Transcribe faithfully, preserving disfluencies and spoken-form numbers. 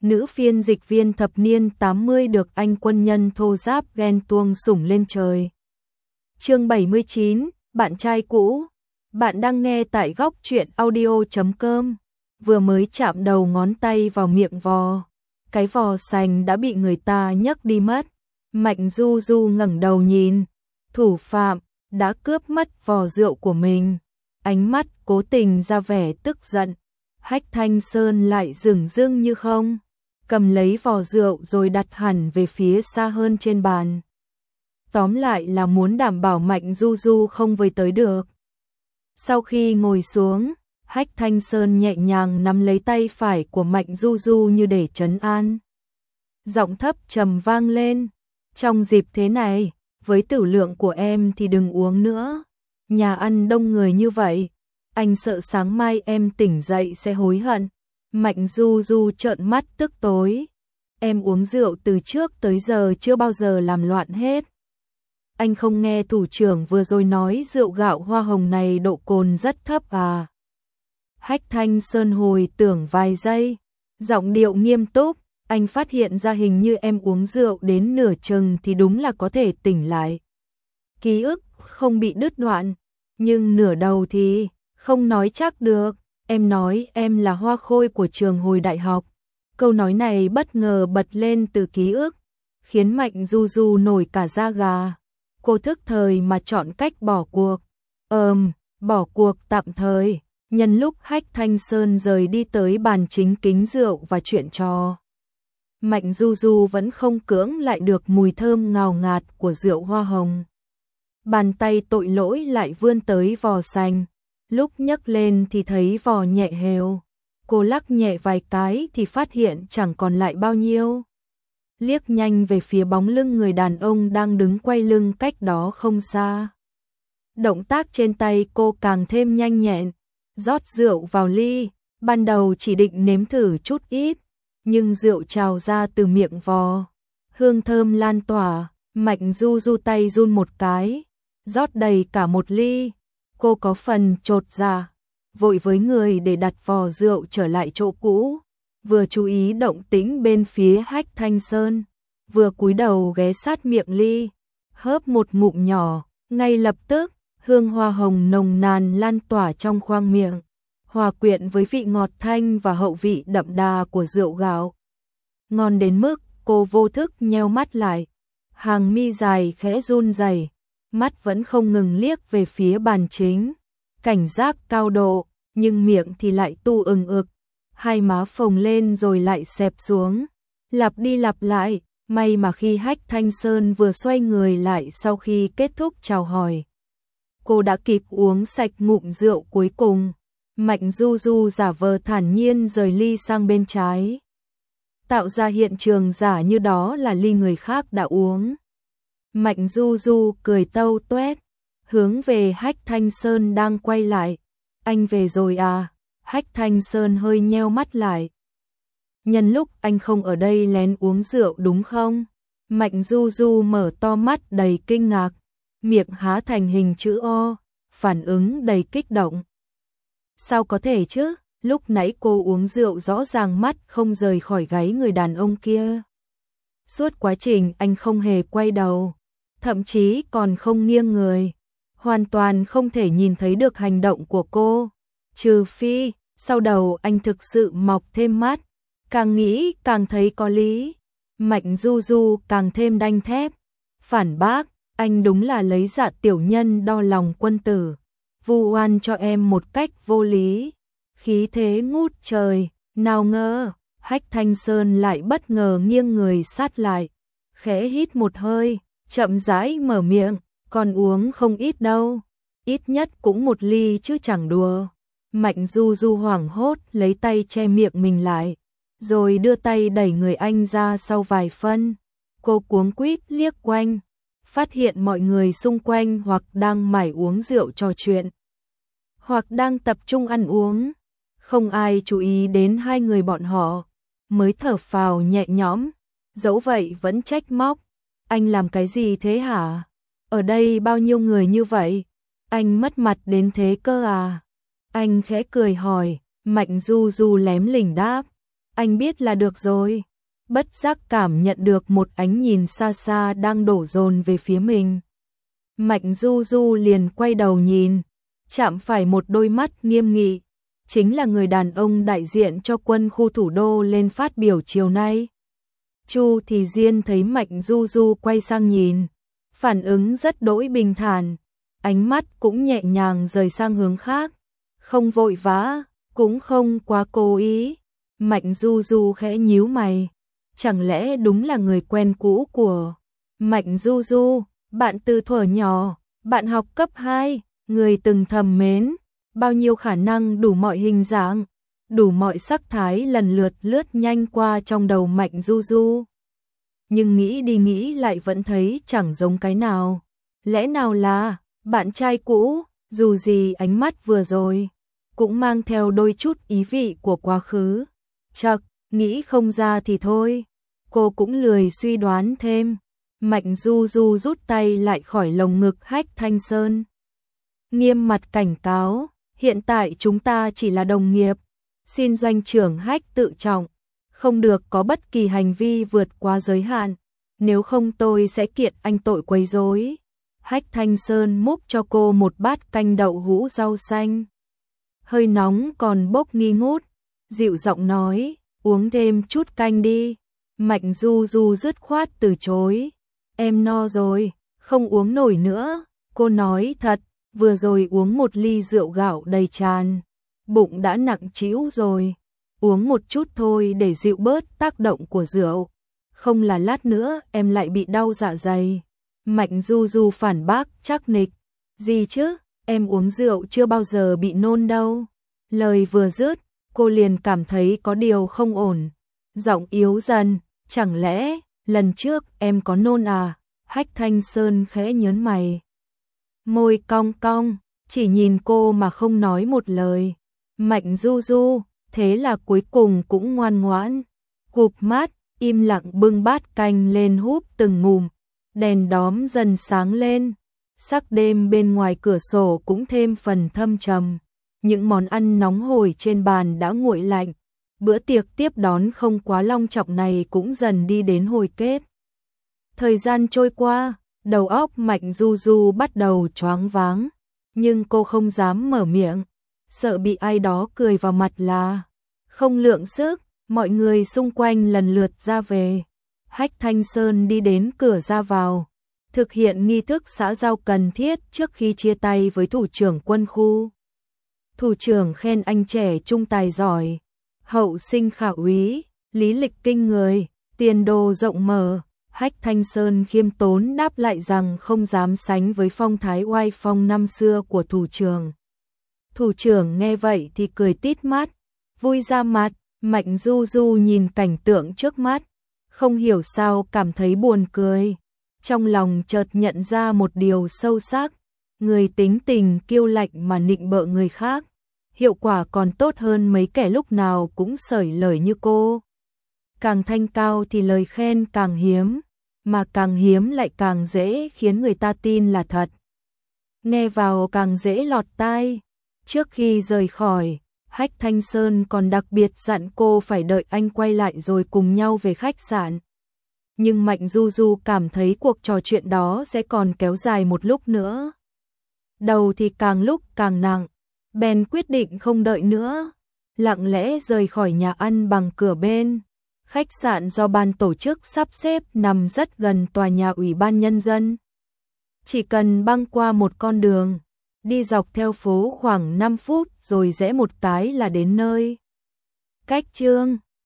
nữ phiên dịch viên thập niên tám mươi được anh quân nhân thô giáp ghen tuông sủng lên trời. Chương bảy mươi chín, bạn trai cũ. Bạn đang nghe tại góc truyện audio chấm com. Vừa mới chạm đầu ngón tay vào miệng vò, cái vò sành đã bị người ta nhấc đi mất. Mạnh Du Du ngẩng đầu nhìn, thủ phạm đã cướp mất vò rượu của mình. Ánh mắt cố tình ra vẻ tức giận. Hách Thanh Sơn lại dửng dưng như không, cầm lấy vò rượu rồi đặt hẳn về phía xa hơn trên bàn. Tóm lại là muốn đảm bảo Mạnh Du Du không với tới được. Sau khi ngồi xuống, Hách Thanh Sơn nhẹ nhàng nắm lấy tay phải của Mạnh Du Du như để trấn an. Giọng thấp trầm vang lên, trong dịp thế này, với tử lượng của em thì đừng uống nữa. Nhà ăn đông người như vậy, anh sợ sáng mai em tỉnh dậy sẽ hối hận. Mạnh Du Du trợn mắt tức tối. Em uống rượu từ trước tới giờ chưa bao giờ làm loạn hết. Anh không nghe thủ trưởng vừa rồi nói rượu gạo hoa hồng này độ cồn rất thấp à? Hách Thanh Sơn hồi tưởng vài giây, giọng điệu nghiêm túc. Anh phát hiện ra hình như em uống rượu đến nửa chừng thì đúng là có thể tỉnh lại. Ký ức không bị đứt đoạn, nhưng nửa đầu thì không nói chắc được. Em nói em là hoa khôi của trường hồi đại học. Câu nói này bất ngờ bật lên từ ký ức, khiến Mạnh Du Du nổi cả da gà. Cô thức thời mà chọn cách bỏ cuộc. Ờm, bỏ cuộc tạm thời. Nhân lúc Hách Thanh Sơn rời đi tới bàn chính kính rượu và chuyện trò, Mạnh Du Du vẫn không cưỡng lại được mùi thơm ngào ngạt của rượu hoa hồng. Bàn tay tội lỗi lại vươn tới vò sành. Lúc nhấc lên thì thấy vò nhẹ hều. Cô lắc nhẹ vài cái thì phát hiện chẳng còn lại bao nhiêu. Liếc nhanh về phía bóng lưng người đàn ông đang đứng quay lưng cách đó không xa. Động tác trên tay cô càng thêm nhanh nhẹn, rót rượu vào ly. Ban đầu chỉ định nếm thử chút ít, nhưng rượu trào ra từ miệng vò, hương thơm lan tỏa. Mạnh Du Du tay run một cái, rót đầy cả một ly. Cô có phần chột dạ, vội với người để đặt vò rượu trở lại chỗ cũ, vừa chú ý động tĩnh bên phía Hách Thanh Sơn, vừa cúi đầu ghé sát miệng ly, hớp một ngụm nhỏ. Ngay lập tức, hương hoa hồng nồng nàn lan tỏa trong khoang miệng, hòa quyện với vị ngọt thanh và hậu vị đậm đà của rượu gạo. Ngon đến mức cô vô thức nheo mắt lại, hàng mi dài khẽ run rẩy, mắt vẫn không ngừng liếc về phía bàn chính, cảnh giác cao độ, nhưng miệng thì lại tu ừng ực, hai má phồng lên rồi lại xẹp xuống, lặp đi lặp lại. May mà khi Hách Thanh Sơn vừa xoay người lại sau khi kết thúc chào hỏi, cô đã kịp uống sạch ngụm rượu cuối cùng. Mạnh Du Du giả vờ thản nhiên rời ly sang bên trái, tạo ra hiện trường giả như đó là ly người khác đã uống. Mạnh Du Du cười tâu tuét, hướng về Hách Thanh Sơn đang quay lại. Anh về rồi à? Hách Thanh Sơn hơi nheo mắt lại. Nhân lúc anh không ở đây lén uống rượu đúng không? Mạnh Du Du mở to mắt đầy kinh ngạc, miệng há thành hình chữ O, phản ứng đầy kích động. Sao có thể chứ? Lúc nãy cô uống rượu rõ ràng mắt không rời khỏi gáy người đàn ông kia. Suốt quá trình anh không hề quay đầu, thậm chí còn không nghiêng người, hoàn toàn không thể nhìn thấy được hành động của cô. Trừ phi, sau đầu anh thực sự mọc thêm mắt, càng nghĩ càng thấy có lý. Mạnh Du Du càng thêm đanh thép, phản bác, anh đúng là lấy dạ tiểu nhân đo lòng quân tử, vu oan cho em một cách vô lý, khí thế ngút trời. Nào ngờ, Hách Thanh Sơn lại bất ngờ nghiêng người sát lại, khẽ hít một hơi, chậm rãi mở miệng, còn uống không ít đâu, ít nhất cũng một ly chứ chẳng đùa. Mạnh Du Du hoảng hốt lấy tay che miệng mình lại, rồi đưa tay đẩy người anh ra sau vài phân. Cô cuống quýt liếc quanh, phát hiện mọi người xung quanh hoặc đang mải uống rượu trò chuyện, hoặc đang tập trung ăn uống. Không ai chú ý đến hai người bọn họ, mới thở phào nhẹ nhõm, dẫu vậy vẫn trách móc. Anh làm cái gì thế hả? Ở đây bao nhiêu người như vậy? Anh mất mặt đến thế cơ à? Anh khẽ cười hỏi. Mạnh Du Du lém lỉnh đáp, Anh biết là được rồi. Bất giác cảm nhận được một ánh nhìn xa xa đang đổ dồn về phía mình. Mạnh Du Du liền quay đầu nhìn, chạm phải một đôi mắt nghiêm nghị, chính là người đàn ông đại diện cho quân khu thủ đô lên phát biểu chiều nay. Chu Thì Diên thấy Mạnh Du Du quay sang nhìn, phản ứng rất đỗi bình thản, ánh mắt cũng nhẹ nhàng rời sang hướng khác, không vội vã, cũng không quá cố ý. Mạnh Du Du khẽ nhíu mày, chẳng lẽ đúng là người quen cũ của Mạnh Du Du, bạn từ thuở nhỏ, bạn học cấp hai, người từng thầm mến, bao nhiêu khả năng đủ mọi hình dạng, đủ mọi sắc thái lần lượt lướt nhanh qua trong đầu Mạnh Du Du. Nhưng nghĩ đi nghĩ lại vẫn thấy chẳng giống cái nào. Lẽ nào là bạn trai cũ, dù gì ánh mắt vừa rồi cũng mang theo đôi chút ý vị của quá khứ. Chậc, nghĩ không ra thì thôi, cô cũng lười suy đoán thêm. Mạnh Du Du rút tay lại khỏi lồng ngực Hách Thanh Sơn, nghiêm mặt cảnh cáo, hiện tại chúng ta chỉ là đồng nghiệp, xin doanh trưởng Hách tự trọng, không được có bất kỳ hành vi vượt quá giới hạn, nếu không tôi sẽ kiện anh tội quấy rối. Hách Thanh Sơn múc cho cô một bát canh đậu hũ rau xanh, hơi nóng còn bốc nghi ngút, dịu giọng nói, uống thêm chút canh đi. Mạnh Du Du dứt khoát từ chối, em no rồi, không uống nổi nữa. Cô nói thật, vừa rồi uống một ly rượu gạo đầy tràn, bụng đã nặng trĩu rồi, uống một chút thôi để dịu bớt tác động của rượu, không là lát nữa em lại bị đau dạ dày. Mạnh Du Du phản bác chắc nịch, gì chứ, em uống rượu chưa bao giờ bị nôn đâu. Lời vừa dứt, cô liền cảm thấy có điều không ổn, giọng yếu dần, chẳng lẽ lần trước em có nôn à? Hách Thanh Sơn khẽ nhớn mày, môi cong cong, chỉ nhìn cô mà không nói một lời. Mạnh Du Du thế là cuối cùng cũng ngoan ngoãn, cụp mắt, im lặng bưng bát canh lên húp từng ngụm. Đèn đóm dần sáng lên, sắc đêm bên ngoài cửa sổ cũng thêm phần thâm trầm. Những món ăn nóng hổi trên bàn đã nguội lạnh, bữa tiệc tiếp đón không quá long trọng này cũng dần đi đến hồi kết. Thời gian trôi qua, đầu óc Mạnh Du Du bắt đầu choáng váng, nhưng cô không dám mở miệng, sợ bị ai đó cười vào mặt là không lượng sức. Mọi người xung quanh lần lượt ra về. Hách Thanh Sơn đi đến cửa ra vào, thực hiện nghi thức xã giao cần thiết trước khi chia tay với thủ trưởng quân khu. Thủ trưởng khen anh trẻ trung tài giỏi, hậu sinh khả úy, lý lịch kinh người, tiền đồ rộng mở. Hách Thanh Sơn khiêm tốn đáp lại rằng không dám sánh với phong thái oai phong năm xưa của thủ trưởng. Thủ trưởng nghe vậy thì cười tít mắt, vui ra mặt. Mạnh Du Du nhìn cảnh tượng trước mắt, không hiểu sao cảm thấy buồn cười. Trong lòng chợt nhận ra một điều sâu sắc, người tính tình kiêu lạnh mà nịnh bợ người khác, hiệu quả còn tốt hơn mấy kẻ lúc nào cũng sởi lời như cô. Càng thanh cao thì lời khen càng hiếm, mà càng hiếm lại càng dễ khiến người ta tin là thật. Nghe vào càng dễ lọt tai. Trước khi rời khỏi, Hách Thanh Sơn còn đặc biệt dặn cô phải đợi anh quay lại rồi cùng nhau về khách sạn. Nhưng Mạnh Du Du cảm thấy cuộc trò chuyện đó sẽ còn kéo dài một lúc nữa. Đầu thì càng lúc càng nặng, bèn quyết định không đợi nữa, lặng lẽ rời khỏi nhà ăn bằng cửa bên. Khách sạn do ban tổ chức sắp xếp nằm rất gần tòa nhà Ủy ban Nhân dân. Chỉ cần băng qua một con đường, đi dọc theo phố khoảng năm phút rồi rẽ một cái là đến nơi. Cách Chương